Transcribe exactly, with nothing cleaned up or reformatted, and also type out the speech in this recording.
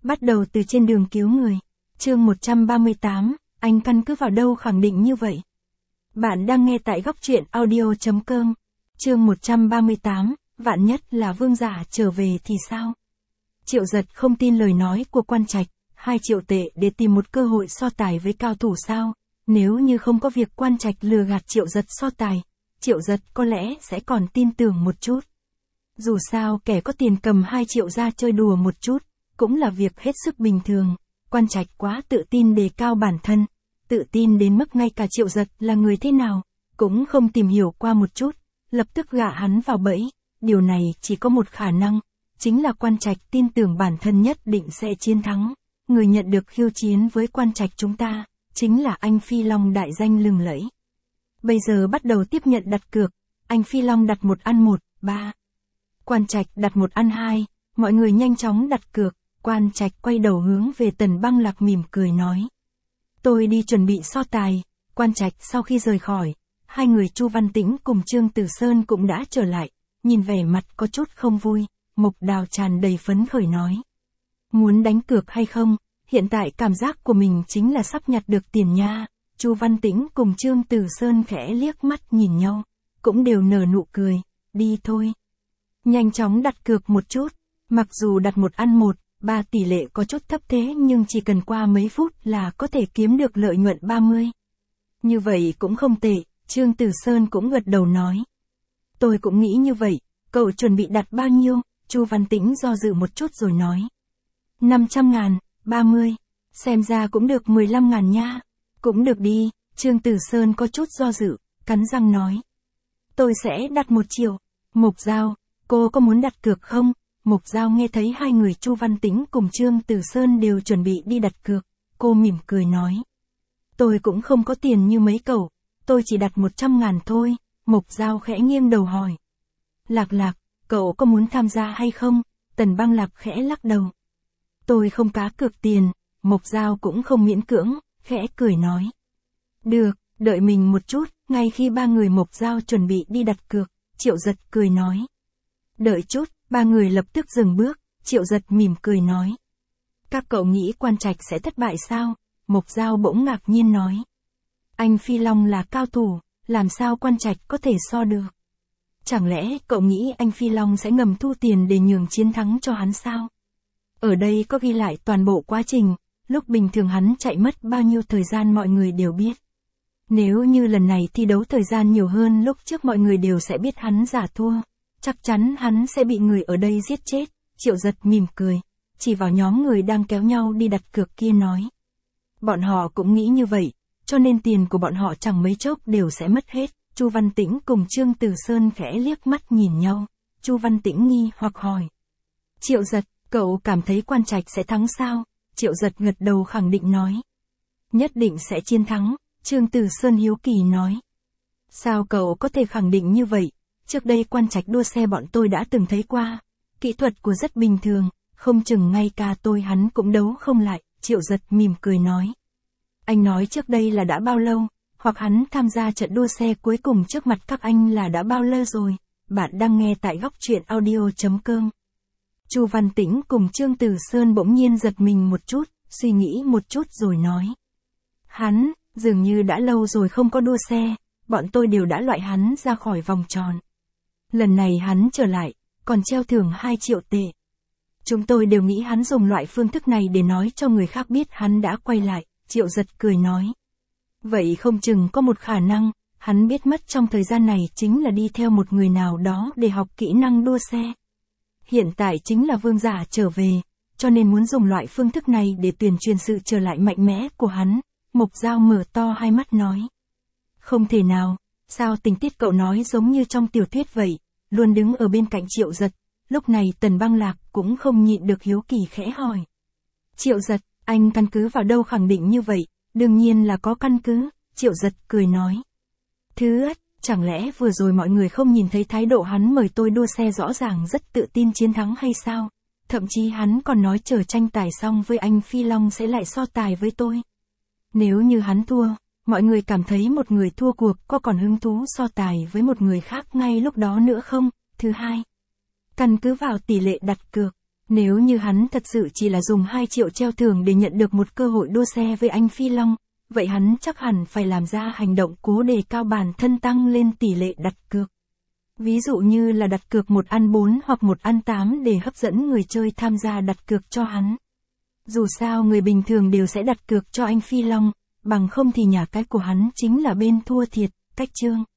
Bắt đầu từ trên đường cứu người. Chương một trăm ba mươi tám, anh căn cứ vào đâu khẳng định như vậy? Bạn đang nghe tại góc truyện audio chấm com. Chương một trăm ba mươi tám, vạn nhất là vương giả trở về thì sao? Triệu Giật không tin lời nói của Quan Trạch, hai triệu tệ để tìm một cơ hội so tài với cao thủ sao? Nếu như không có việc Quan Trạch lừa gạt Triệu Giật so tài, Triệu Giật có lẽ sẽ còn tin tưởng một chút. Dù sao kẻ có tiền cầm hai triệu ra chơi đùa một chút, cũng là việc hết sức bình thường. Quan Trạch quá tự tin đề cao bản thân, tự tin đến mức ngay cả Triệu Giật là người thế nào, cũng không tìm hiểu qua một chút, lập tức gạ hắn vào bẫy. Điều này chỉ có một khả năng, chính là Quan Trạch tin tưởng bản thân nhất định sẽ chiến thắng. Người nhận được khiêu chiến với Quan Trạch chúng ta, chính là anh Phi Long đại danh lừng lẫy. Bây giờ bắt đầu tiếp nhận đặt cược, anh Phi Long đặt một ăn một, ba. Quan Trạch đặt một ăn hai, mọi người nhanh chóng đặt cược. Quan Trạch quay đầu hướng về Tần Băng Lạc mỉm cười nói. Tôi đi chuẩn bị so tài. Quan Trạch sau khi rời khỏi, hai người Chu Văn Tĩnh cùng Trương Tử Sơn cũng đã trở lại, nhìn vẻ mặt có chút không vui, Mộc Đào tràn đầy phấn khởi nói. Muốn đánh cược hay không, hiện tại cảm giác của mình chính là sắp nhặt được tiền nha. Chu Văn Tĩnh cùng Trương Tử Sơn khẽ liếc mắt nhìn nhau, cũng đều nở nụ cười, đi thôi. Nhanh chóng đặt cược một chút, mặc dù đặt một ăn một, ba tỷ lệ có chút thấp thế nhưng chỉ cần qua mấy phút là có thể kiếm được lợi nhuận ba mươi. Như vậy cũng không tệ, Trương Tử Sơn cũng gật đầu nói. Tôi cũng nghĩ như vậy, cậu chuẩn bị đặt bao nhiêu? Chu Văn Tĩnh do dự một chút rồi nói. năm trăm ngàn, ba mươi, xem ra cũng được mười lăm ngàn nha. Cũng được đi, Trương Tử Sơn có chút do dự, cắn răng nói. Tôi sẽ đặt một triệu. Mộc Giao, cô có muốn đặt cược không? Mộc Giao nghe thấy hai người Chu Văn Tĩnh cùng Trương Tử Sơn đều chuẩn bị đi đặt cược, cô mỉm cười nói. Tôi cũng không có tiền như mấy cậu, tôi chỉ đặt một trăm ngàn thôi. Mộc Giao khẽ nghiêng đầu hỏi. Lạc Lạc, cậu có muốn tham gia hay không? Tần Băng Lạc khẽ lắc đầu. Tôi không cá cược tiền. Mộc Giao cũng không miễn cưỡng, khẽ cười nói. Được, đợi mình một chút. Ngay khi ba người Mộc Giao chuẩn bị đi đặt cược, Triệu Giật cười nói. Đợi chút. Ba người lập tức dừng bước, Triệu Giật mỉm cười nói. Các cậu nghĩ Quan Trạch sẽ thất bại sao? Mộc Giao bỗng ngạc nhiên nói. Anh Phi Long là cao thủ, làm sao Quan Trạch có thể so được? Chẳng lẽ cậu nghĩ anh Phi Long sẽ ngầm thu tiền để nhường chiến thắng cho hắn sao? Ở đây có ghi lại toàn bộ quá trình, lúc bình thường hắn chạy mất bao nhiêu thời gian mọi người đều biết. Nếu như lần này thi đấu thời gian nhiều hơn lúc trước mọi người đều sẽ biết hắn giả thua. Chắc chắn hắn sẽ bị người ở đây giết chết. Triệu Giật mỉm cười, chỉ vào nhóm người đang kéo nhau đi đặt cược kia nói. Bọn họ cũng nghĩ như vậy, cho nên tiền của bọn họ chẳng mấy chốc đều sẽ mất hết. Chu Văn Tĩnh cùng Trương Tử Sơn khẽ liếc mắt nhìn nhau. Chu Văn Tĩnh nghi hoặc hỏi. Triệu Giật, cậu cảm thấy Quan Trạch sẽ thắng sao? Triệu Giật gật đầu khẳng định nói. Nhất định sẽ chiến thắng. Trương Tử Sơn hiếu kỳ nói. Sao cậu có thể khẳng định như vậy? Trước đây Quan Trạch đua xe bọn tôi đã từng thấy qua. Kỹ thuật của rất bình thường, không chừng ngay cả tôi hắn cũng đấu không lại. Triệu Giật mỉm cười nói. Anh nói trước đây là đã bao lâu, hoặc hắn tham gia trận đua xe cuối cùng trước mặt các anh là đã bao lâu rồi? Bạn đang nghe tại góc truyện audio chấm com. Chu Văn Tĩnh cùng Trương Tử Sơn bỗng nhiên giật mình một chút, suy nghĩ một chút rồi nói. Hắn, dường như đã lâu rồi không có đua xe, bọn tôi đều đã loại hắn ra khỏi vòng tròn. Lần này hắn trở lại, còn treo thưởng hai triệu tệ. Chúng tôi đều nghĩ hắn dùng loại phương thức này để nói cho người khác biết hắn đã quay lại. Triệu Giật cười nói. Vậy không chừng có một khả năng, hắn biết mất trong thời gian này chính là đi theo một người nào đó để học kỹ năng đua xe. Hiện tại chính là vương giả trở về, cho nên muốn dùng loại phương thức này để tuyên truyền sự trở lại mạnh mẽ của hắn. Mộc Giao mở to hai mắt nói. Không thể nào, sao tình tiết cậu nói giống như trong tiểu thuyết vậy? Luôn đứng ở bên cạnh Triệu Giật, lúc này Tần Băng Lạc cũng không nhịn được hiếu kỳ khẽ hỏi. Triệu Giật, anh căn cứ vào đâu khẳng định như vậy? Đương nhiên là có căn cứ, Triệu Giật cười nói. Thứ ất, chẳng lẽ vừa rồi mọi người không nhìn thấy thái độ hắn mời tôi đua xe rõ ràng rất tự tin chiến thắng hay sao? Thậm chí hắn còn nói chờ tranh tài xong với anh Phi Long sẽ lại so tài với tôi. Nếu như hắn thua, mọi người cảm thấy một người thua cuộc có còn hứng thú so tài với một người khác ngay lúc đó nữa không? Thứ hai, căn cứ vào tỷ lệ đặt cược, Nếu như hắn thật sự chỉ là dùng hai triệu treo thưởng để nhận được một cơ hội đua xe với anh Phi Long, vậy hắn chắc hẳn phải làm ra hành động cố đề cao bản thân tăng lên tỷ lệ đặt cược. Ví dụ như là đặt cược một ăn bốn hoặc một ăn tám để hấp dẫn người chơi tham gia đặt cược cho hắn. Dù sao người bình thường đều sẽ đặt cược cho anh Phi Long, bằng không thì nhà cái của hắn chính là bên thua thiệt, cách chương.